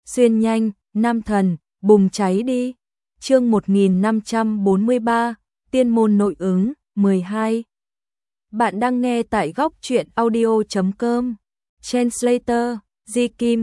xuyên nhanh, nam thần, bùng cháy đi. Chương 1543, tiên môn nội ứng, 12. Bạn đang nghe tại góc truyện audio.com. Translator, Di Kim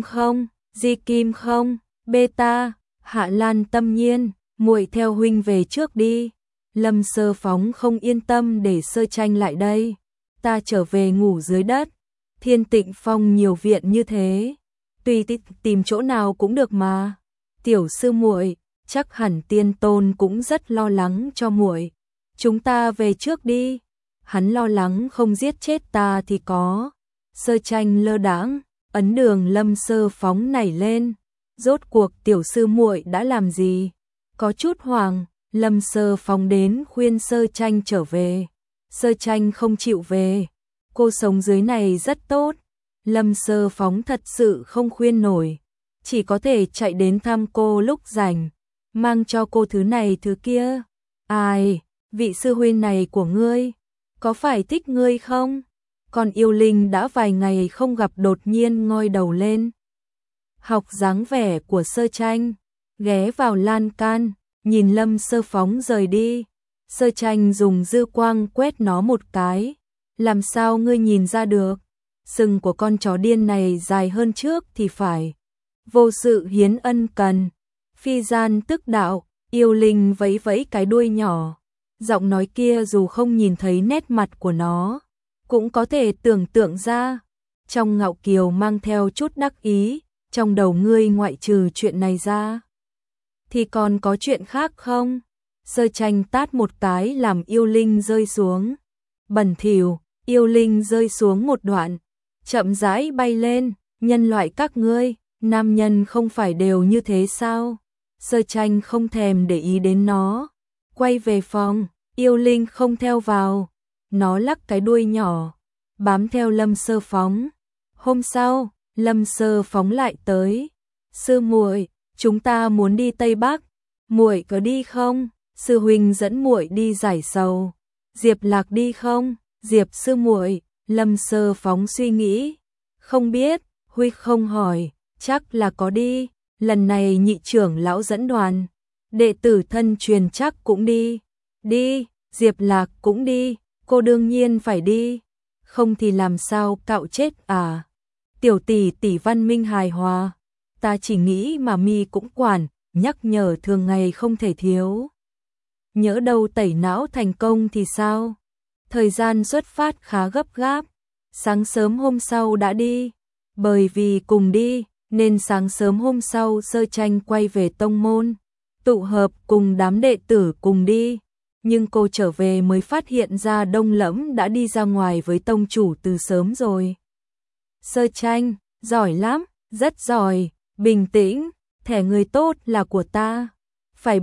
không, beta, Hạ Lan Tâm Nhiên, muội theo huynh về trước đi. Lâm Sơ Phóng không yên tâm để Sơ Tranh lại đây. Ta trở về ngủ dưới đất. Thiên Tịnh Phong nhiều viện như thế, tùy tìm chỗ nào cũng được mà. Tiểu sư muội, chắc hẳn Tiên Tôn cũng rất lo lắng cho muội. Chúng ta về trước đi. Hắn lo lắng không giết chết ta thì có. Sơ Tranh lơ đãng, ấn đường Lâm Sơ Phóng nảy lên. Rốt cuộc tiểu sư muội đã làm gì? Có chút hoảng, Lâm Sơ Phóng đến khuyên Sơ Tranh trở về. Sơ Tranh không chịu về. Cô sống dưới này rất tốt. Lâm Sơ Phóng thật sự không khuyên nổi, chỉ có thể chạy đến thăm cô lúc rảnh, mang cho cô thứ này thứ kia. Ai, vị sư huynh này của ngươi, có phải thích ngươi không? Còn yêu linh đã vài ngày không gặp đột nhiên ngoi đầu lên. Học dáng vẻ của Sơ Tranh, ghé vào lan can, nhìn Lâm Sơ Phóng rời đi. Sơ Tranh dùng dư quang quét nó một cái. Làm sao ngươi nhìn ra được? Sừng của con chó điên này dài hơn trước thì phải. Vô sự hiến ân cần. Phi gian tức đạo, yêu linh vẫy vẫy cái đuôi nhỏ. Giọng nói kia dù không nhìn thấy nét mặt của nó, cũng có thể tưởng tượng ra. Trong ngạo kiều mang theo chút đắc ý, trong đầu ngươi ngoại trừ chuyện này ra thì còn có chuyện khác không? Sơ Tranh tát một cái làm yêu linh rơi xuống. Bẩn thỉu, yêu linh rơi xuống một đoạn, chậm rãi bay lên. Nhân loại các ngươi, nam nhân không phải đều như thế sao? Sơ Tranh không thèm để ý đến nó, quay về phòng. Yêu linh không theo vào, nó lắc cái đuôi nhỏ, bám theo Lâm Sơ Phóng. Hôm sau, Lâm Sơ Phóng lại tới. Sư muội, chúng ta muốn đi Tây Bắc, muội có đi không? Sư huynh dẫn muội đi giải sầu. Diệp Lạc đi không? Diệp sư muội, Lâm Sơ Phóng suy nghĩ, không biết, huy không hỏi, chắc là có đi. Lần này nhị trưởng lão dẫn đoàn, đệ tử thân truyền chắc cũng đi. Đi, Diệp Lạc cũng đi, cô đương nhiên phải đi, không thì làm sao cạo chết à? Tiểu tỷ tỷ văn minh hài hòa, ta chỉ nghĩ mà mi cũng quản, nhắc nhở thường ngày không thể thiếu. Nhỡ đâu tẩy não thành công thì sao? Thời gian xuất phát khá gấp gáp, sáng sớm hôm sau đã đi. Bởi vì cùng đi, nên sáng sớm hôm sau Sơ Tranh quay về tông môn, tụ hợp cùng đám đệ tử cùng đi. Nhưng cô trở về mới phát hiện ra Đông Lẫm đã đi ra ngoài với tông chủ từ sớm rồi. Sơ Tranh, giỏi lắm, rất giỏi, bình tĩnh, thẻ người tốt là của ta. Phải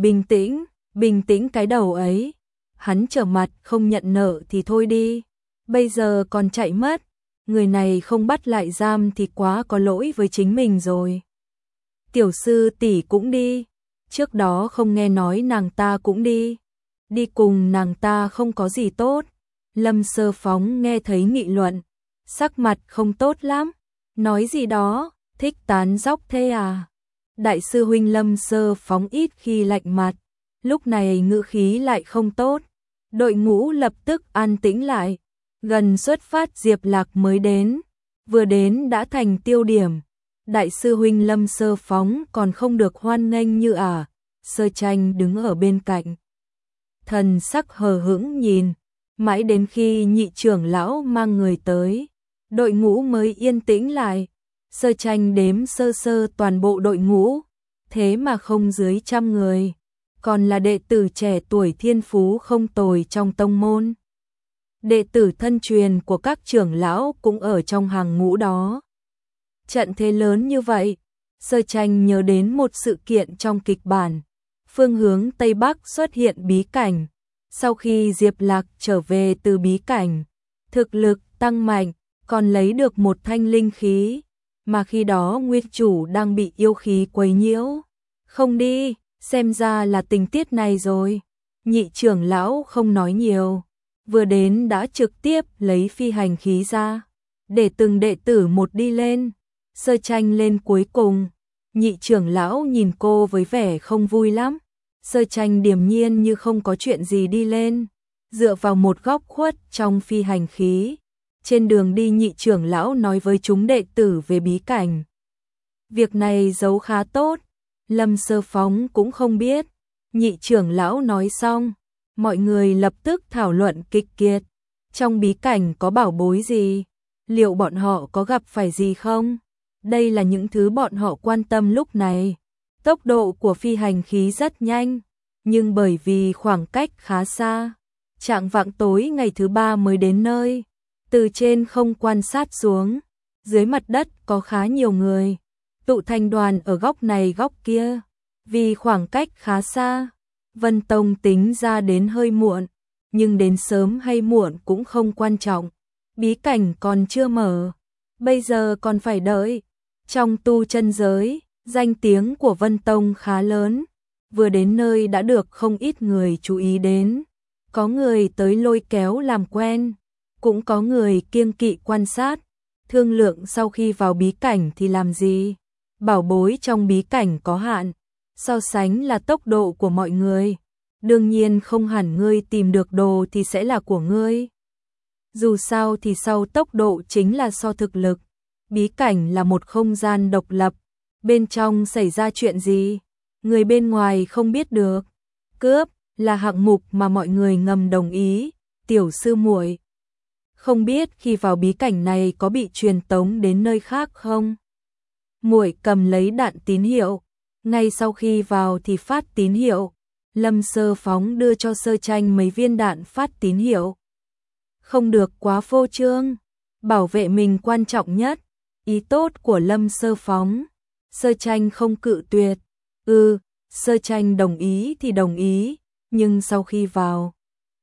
bình tĩnh cái đầu ấy. Hắn trở mặt không nhận nợ thì thôi đi, bây giờ còn chạy mất. Người này không bắt lại giam thì quá có lỗi với chính mình rồi. Tiểu sư tỷ cũng đi, trước đó không nghe nói nàng ta cũng đi. Đi cùng nàng ta không có gì tốt. Lâm Sơ Phóng nghe thấy nghị luận, sắc mặt không tốt lắm. Nói gì đó, thích tán dóc thế à? Đại sư huynh Lâm Sơ Phóng ít khi lạnh mặt, lúc này ngữ khí lại không tốt. Đội ngũ lập tức an tĩnh lại. Gần xuất phát Diệp Lạc mới đến, vừa đến đã thành tiêu điểm. Đại sư huynh Lâm Sơ Phóng còn không được hoan nghênh như à? Sơ Tranh đứng ở bên cạnh, thần sắc hờ hững nhìn, mãi đến khi nhị trưởng lão mang người tới, đội ngũ mới yên tĩnh lại. Sơ Tranh đếm sơ sơ toàn bộ đội ngũ, thế mà không dưới 100 người, còn là đệ tử trẻ tuổi thiên phú không tồi trong tông môn. Đệ tử thân truyền của các trưởng lão cũng ở trong hàng ngũ đó. Trận thế lớn như vậy, Sơ Tranh nhớ đến một sự kiện trong kịch bản. Phương hướng Tây Bắc xuất hiện bí cảnh. Sau khi Diệp Lạc trở về từ bí cảnh, thực lực tăng mạnh, còn lấy được một thanh linh khí, mà khi đó nguyên chủ đang bị yêu khí quấy nhiễu. Không đi, xem ra là tình tiết này rồi. Nhị trưởng lão không nói nhiều, vừa đến đã trực tiếp lấy phi hành khí ra, để từng đệ tử một đi lên. Sơ Tranh lên cuối cùng, Nhị trưởng lão nhìn cô với vẻ không vui lắm. Sơ Tranh điềm nhiên như không có chuyện gì đi lên, dựa vào một góc khuất trong phi hành khí. Trên đường đi nhị trưởng lão nói với chúng đệ tử về bí cảnh. Việc này giấu khá tốt, Lâm Sơ Phóng cũng không biết. Nhị trưởng lão nói xong, mọi người lập tức thảo luận kịch liệt. Trong bí cảnh có bảo bối gì? Liệu bọn họ có gặp phải gì không? Đây là những thứ bọn họ quan tâm lúc này. Tốc độ của phi hành khí rất nhanh, nhưng bởi vì khoảng cách khá xa, chạng vạng tối ngày thứ 3 mới đến nơi. Từ trên không quan sát xuống, dưới mặt đất có khá nhiều người, tụ thành đoàn ở góc này góc kia. Vì khoảng cách khá xa, Vân Tông tính ra đến hơi muộn, nhưng đến sớm hay muộn cũng không quan trọng. Bí cảnh còn chưa mở, bây giờ còn phải đợi. Trong tu chân giới, danh tiếng của Vân Tông khá lớn, vừa đến nơi đã được không ít người chú ý đến. Có người tới lôi kéo làm quen, cũng có người kiêng kỵ quan sát, thương lượng sau khi vào bí cảnh thì làm gì. Bảo bối trong bí cảnh có hạn, so sánh là tốc độ của mọi người. Đương nhiên không hẳn ngươi tìm được đồ thì sẽ là của ngươi. Dù sao thì sau tốc độ chính là so thực lực. Bí cảnh là một không gian độc lập, bên trong xảy ra chuyện gì, người bên ngoài không biết được. Cướp là hạng mục mà mọi người ngầm đồng ý. Tiểu sư muội, không biết khi vào bí cảnh này có bị truyền tống đến nơi khác không? Muội cầm lấy đạn tín hiệu, ngay sau khi vào thì phát tín hiệu. Lâm Sơ Phóng đưa cho Sơ Tranh mấy viên đạn phát tín hiệu. Không được quá phô trương, bảo vệ mình quan trọng nhất. Ý tốt của Lâm Sơ Phóng, Sơ Tranh không cự tuyệt. Sơ Tranh đồng ý thì đồng ý, nhưng sau khi vào,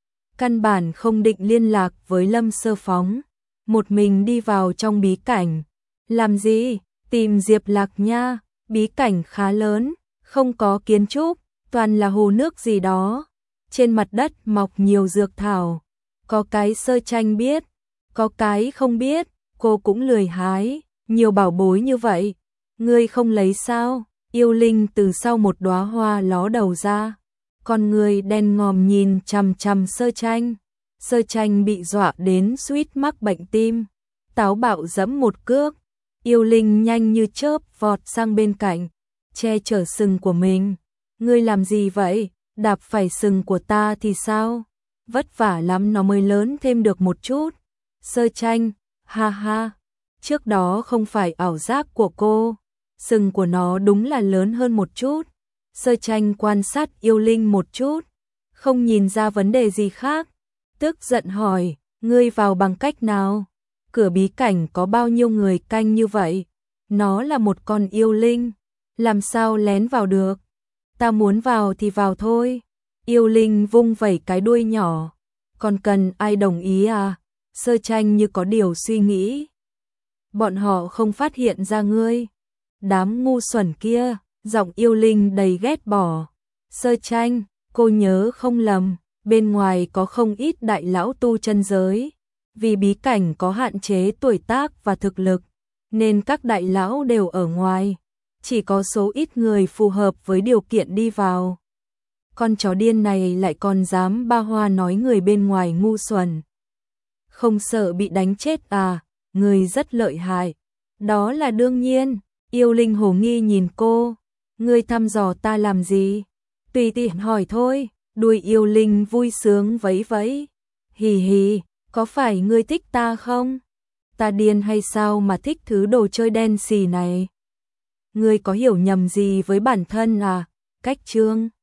căn bản không định liên lạc với Lâm Sơ Phóng. Một mình đi vào trong bí cảnh. Làm gì? Tìm Diệp Lạc nha. Bí cảnh khá lớn, không có kiến trúc, toàn là hồ nước gì đó. Trên mặt đất mọc nhiều dược thảo. Có cái Sơ Tranh biết, có cái không biết. Cô cũng lười hái, nhiều bảo bối như vậy, ngươi không lấy sao? Yêu Linh từ sau một đóa hoa ló đầu ra, con người đen ngòm nhìn chằm chằm Sơ Tranh. Sơ Tranh bị dọa đến suýt mắc bệnh tim, táo bạo giẫm một cước. Yêu Linh nhanh như chớp vọt sang bên cạnh, che chở sừng của mình. Ngươi làm gì vậy? Đạp phải sừng của ta thì sao? Vất vả lắm nó mới lớn thêm được một chút. Sơ Tranh, ha ha, trước đó không phải ảo giác của cô, sừng của nó đúng là lớn hơn một chút. Sơ Tranh quan sát Yêu Linh một chút, không nhìn ra vấn đề gì khác, tức giận hỏi, ngươi vào bằng cách nào? Cửa bí cảnh có bao nhiêu người canh như vậy? Nó là một con yêu linh, làm sao lén vào được? Ta muốn vào thì vào thôi. Yêu Linh vung vẩy cái đuôi nhỏ, còn cần ai đồng ý à? Sơ Tranh như có điều suy nghĩ. Bọn họ không phát hiện ra ngươi. Đám ngu xuẩn kia, giọng Yêu Linh đầy ghét bỏ. Sơ Tranh, cô nhớ không lầm, bên ngoài có không ít đại lão tu chân giới. Vì bí cảnh có hạn chế tuổi tác và thực lực, nên các đại lão đều ở ngoài. Chỉ có số ít người phù hợp với điều kiện đi vào. Con chó điên này lại còn dám ba hoa nói người bên ngoài ngu xuẩn. Không sợ bị đánh chết à? Người rất lợi hại. Đó là đương nhiên. Yêu Linh hồ nghi nhìn cô. Ngươi thăm dò ta làm gì? Tùy tiện hỏi thôi. Đuôi Yêu Linh vui sướng vẫy vẫy. Hì hì, có phải ngươi thích ta không? Ta điên hay sao mà thích thứ đồ chơi đen xì này? Ngươi có hiểu nhầm gì với bản thân à? Cách chương